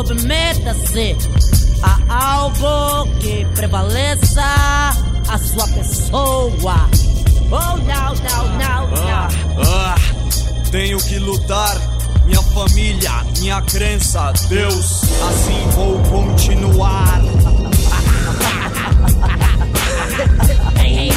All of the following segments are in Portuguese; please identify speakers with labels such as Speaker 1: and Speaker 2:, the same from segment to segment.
Speaker 1: submeta-se a algo que prevaleça a sua pessoa. Oh, não.
Speaker 2: Tenho que lutar, minha família, minha crença, Deus, assim vou continuar.
Speaker 1: Hey.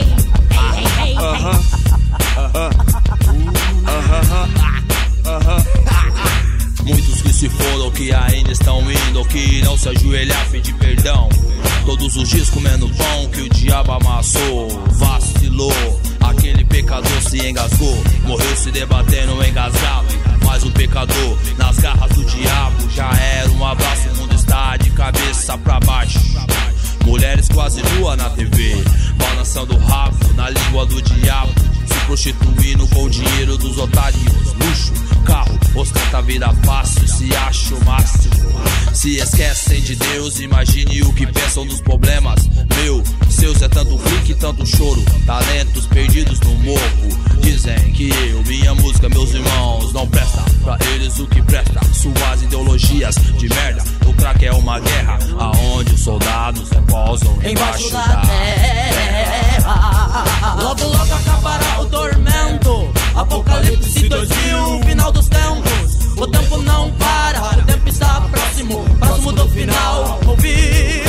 Speaker 3: Muitos que se foram, que ainda estão indo, que não se ajoelhar, pedir perdão. Todos os dias comendo pão que o diabo amassou. Vacilou, aquele pecador se engasgou. Morreu se debatendo, engasgado. Mas o pecador, nas garras do diabo, já era um abraço, o mundo está de cabeça pra baixo. Mulheres quase nuas na TV, balançando o rabo na língua do diabo, se prostituindo com o dinheiro dos otários. Luxo, carro, ostenta a vida fácil, se acha o máximo. Se esquecem de Deus, imagine o que pensam dos problemas. Meu, seus é tanto clique, tanto choro, talentos perdidos no morro. Dizem que eu, minha música, meus irmãos, não presta pra eles o que presta. Suas ideologias de merda, o crack é uma guerra, aonde os soldados repousam embaixo da terra.
Speaker 1: Logo acabará o tormento. Apocalipse 2000, final dos tempos. O tempo não para, o tempo está próximo do final. Ouvir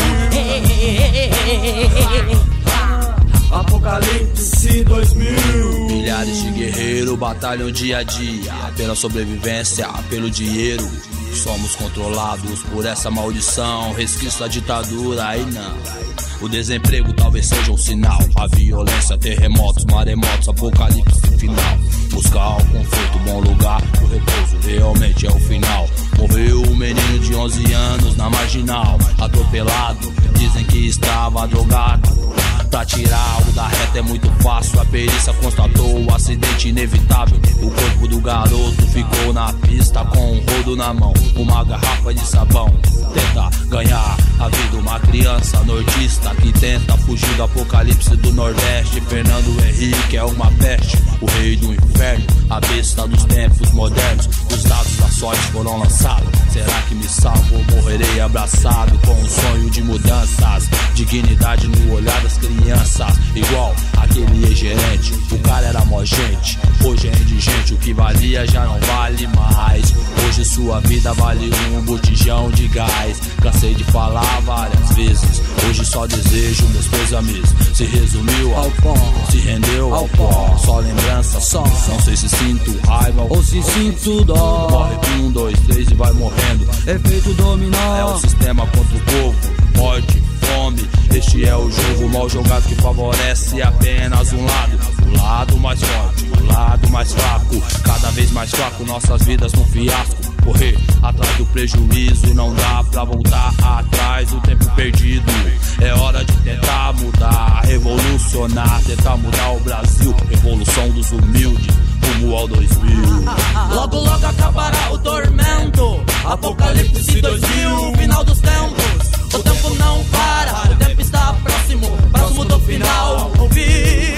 Speaker 2: Apocalipse 2000.
Speaker 3: Milhares de guerreiros batalham dia a dia pela sobrevivência, pelo dinheiro. Somos controlados por essa maldição, resquício da ditadura, aí não. O desemprego talvez seja um sinal, a violência, terremotos, maremotos, apocalipse final. Buscar o conforto, bom lugar, o repouso realmente é o final. Morreu um menino de 11 anos na marginal, atropelado, dizem que estava drogado. Pra tirar o da reta é muito fácil, a perícia constatou o acidente inevitável. O corpo do garoto ficou na pista com um rodo na mão, uma garrafa de sabão. Tenta ganhar a vida uma criança nortista que tenta fugir do apocalipse do Nordeste. Fernando Henrique é uma peste, o rei do inferno, a besta dos tempos modernos. Os dados da sorte foram lançados, será que me salvo ou morrerei abraçado com um sonho de mudanças? Dignidade no olhar das crianças, igual aquele ex-gerente. O cara era mó gente, hoje é indigente. O que valia já não vale mais, hoje sua vida vale um botijão de gás. Cansei de falar várias vezes, hoje só desejo meus pêsames. Se resumiu ao pó, se rendeu ao pó. Só lembrança, só não sei se sinto raiva ou se sinto dó. Morre 1, 2, 3 e vai morrendo, efeito dominó. É o sistema contra o povo, morte, fome. Este é o jogo mal jogado que favorece apenas um lado. O lado mais forte, o lado mais fraco, cada vez mais fraco, nossas vidas num fiasco. Correr atrás do prejuízo, não dá pra voltar atrás do tempo perdido. É hora de tentar mudar, revolucionar, tentar mudar o Brasil. Revolução dos humildes, rumo ao 2000.
Speaker 1: Logo acabará o tormento. Apocalipse 2000, final dos tempos. O tempo não para, o tempo está próximo do final. Ouvir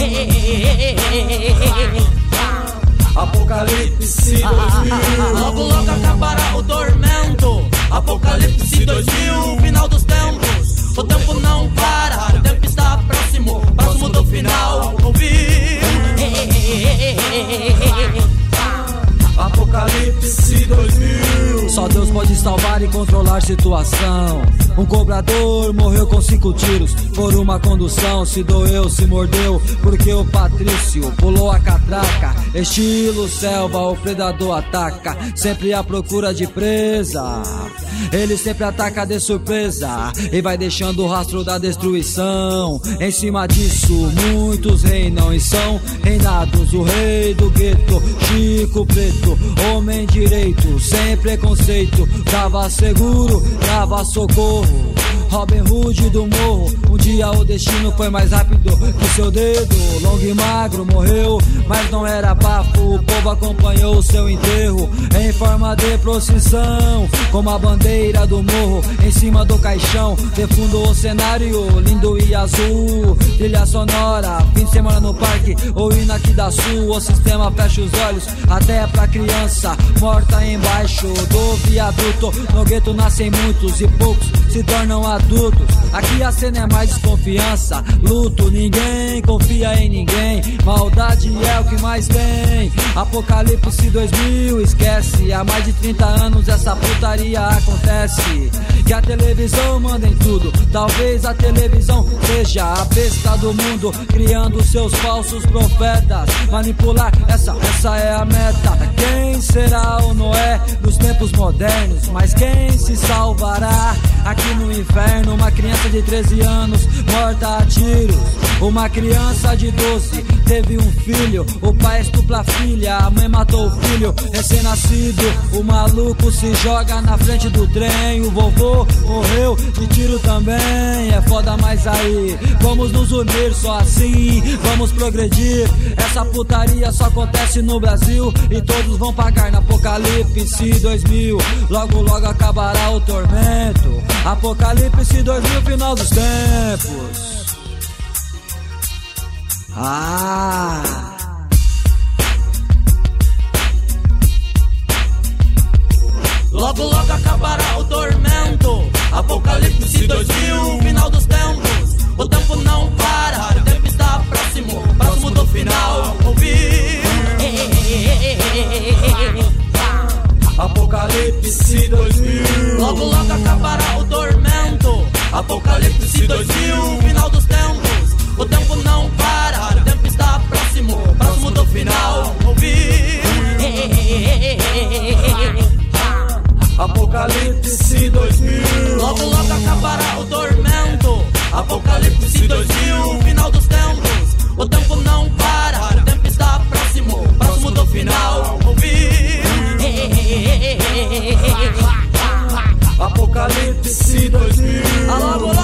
Speaker 2: Apocalipse 2000.
Speaker 1: Logo acabará o tormento. Apocalipse 2000, final dos tempos. O tempo não para, o tempo está próximo do final. Ouvir
Speaker 2: Apocalipse 2000.
Speaker 4: Só Deus pode salvar e controlar situação. Um cobrador morreu com 5 tiros por uma condução. Se doeu, se mordeu, porque o Patrício pulou a catraca. Estilo selva, o predador ataca, sempre à procura de presa. Ele sempre ataca de surpresa e vai deixando o rastro da destruição. Em cima disso, muitos reinam e são reinados. O rei do gueto, Chico Preto, homem direito, sem preconceito. Dava seguro, dava socorro. Robin Hood do morro. Um dia o destino foi mais rápido que seu dedo. Longo e magro morreu, mas não era bafo. O povo acompanhou o seu enterro em forma de procissão, como a bandeira do morro em cima do caixão. De fundo o cenário lindo e azul, trilha sonora, fim de semana no parque ou hino aqui da sul. O sistema fecha os olhos até pra criança morta embaixo do viaduto. No gueto nascem muitos e poucos se tornam adultos. Aqui a cena é mais desconfiança, luto, ninguém confia em ninguém. Maldade é o que mais tem. Apocalipse 2000, esquece. Há mais de 30 anos essa putaria acontece. Que a televisão manda em tudo. Talvez a televisão seja a besta do mundo, criando seus falsos profetas. Manipular, essa é a meta. Quem será o Noé dos tempos modernos? Mas quem se salvará aqui no inferno? Uma criança de 13 anos morta a tiros. Uma criança de 12 teve um filho. O pai estupra a filha, a mãe matou o filho recém-nascido. O maluco se joga na frente do trem. O vovô morreu de tiro também. É foda, mas aí vamos nos unir, só assim vamos progredir. Essa putaria só acontece no Brasil e todos vão pagar no Apocalipse 2000. Logo, logo acabará o tormento. Apocalipse 2000, final dos tempos.
Speaker 1: Logo, logo acabará o tormento. Apocalipse 2000, final dos tempos. O tempo não para, o tempo está próximo, próximo do final. Ouvir
Speaker 2: Apocalipse 2000.
Speaker 1: Logo, logo acabará o tormento. Apocalipse 2000, final dos tempos. O tempo não para, o tempo está próximo, próximo do final. Ouvir
Speaker 2: Apocalipse 2000.
Speaker 1: Logo, logo acabará o tormento. Apocalipse 2000, final dos tempos. O tempo não para, o tempo está próximo, próximo do final. Ouvir
Speaker 2: Apocalipse 2000.
Speaker 1: Logo, logo